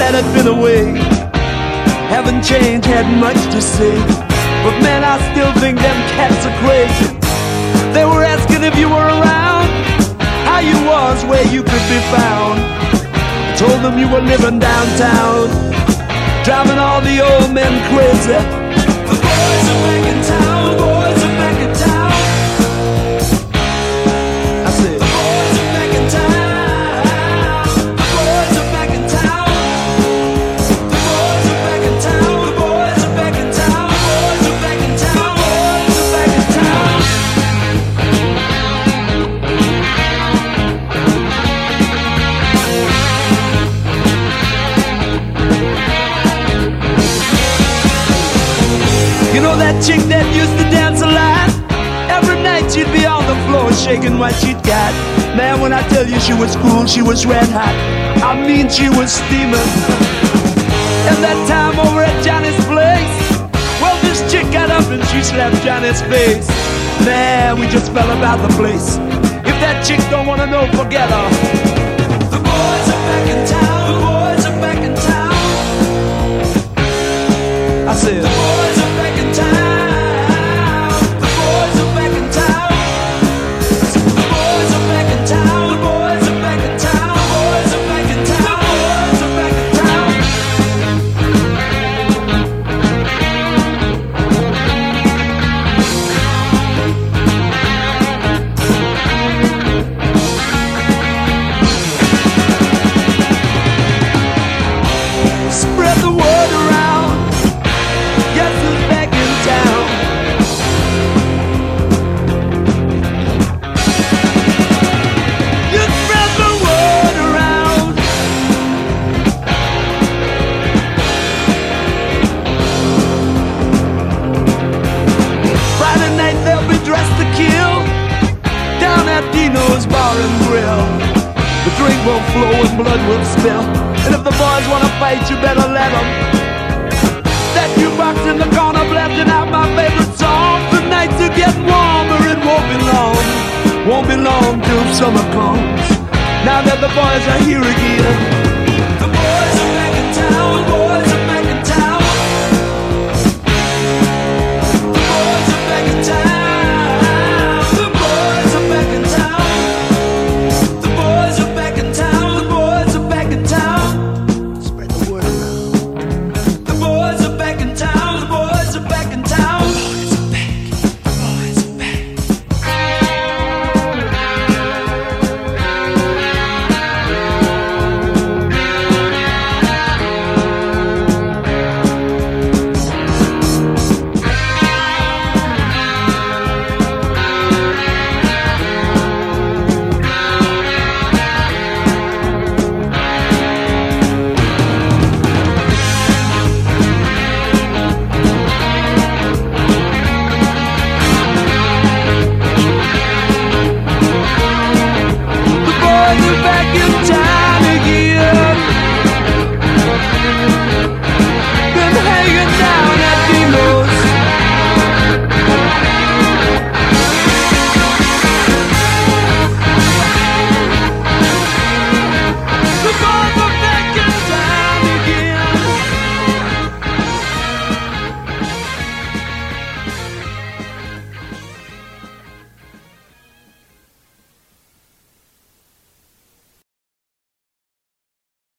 that had been away. Haven't changed, had much to say, but man, I still think them cats are crazy. They were asking if you were around, how you was, where you could be found. I told them you were living downtown, driving all the old men crazy. The boys are back in town, the boys are back in town. I said, the boys are back in town, the boys are back in town. The boys are back in town, the boys are back in town, the boys are back in town, the boys are back in town. You know that chick that used to dance a lot? Every night she'd be on the floor shaking what she'd got. Man, when I tell you she was cool, she was red hot. I mean, she was steaming. And that time over at Johnny's place, well, this chick got up and she slapped Johnny's face. Man, we just fell about the place. If that chick don't wanna know, forget her. The boys are back in town, the boys are back in town. I said, the boys are back in town, the boys are back in town. The boys are back in town, the boys are back in town, the boys are back in town, the boys are back in town. Spread the word around, guess who's back in town? You spread the word around. Friday night they'll be dressed to kill down at Dino's Bar and Grill. The drink will flow and blood will spill, and if the boys wanna fight, you better let them. That jukebox in the corner blasting out my favorite song. The nights are getting warmer, it won't be long till summer comes. Now that the boys are here again,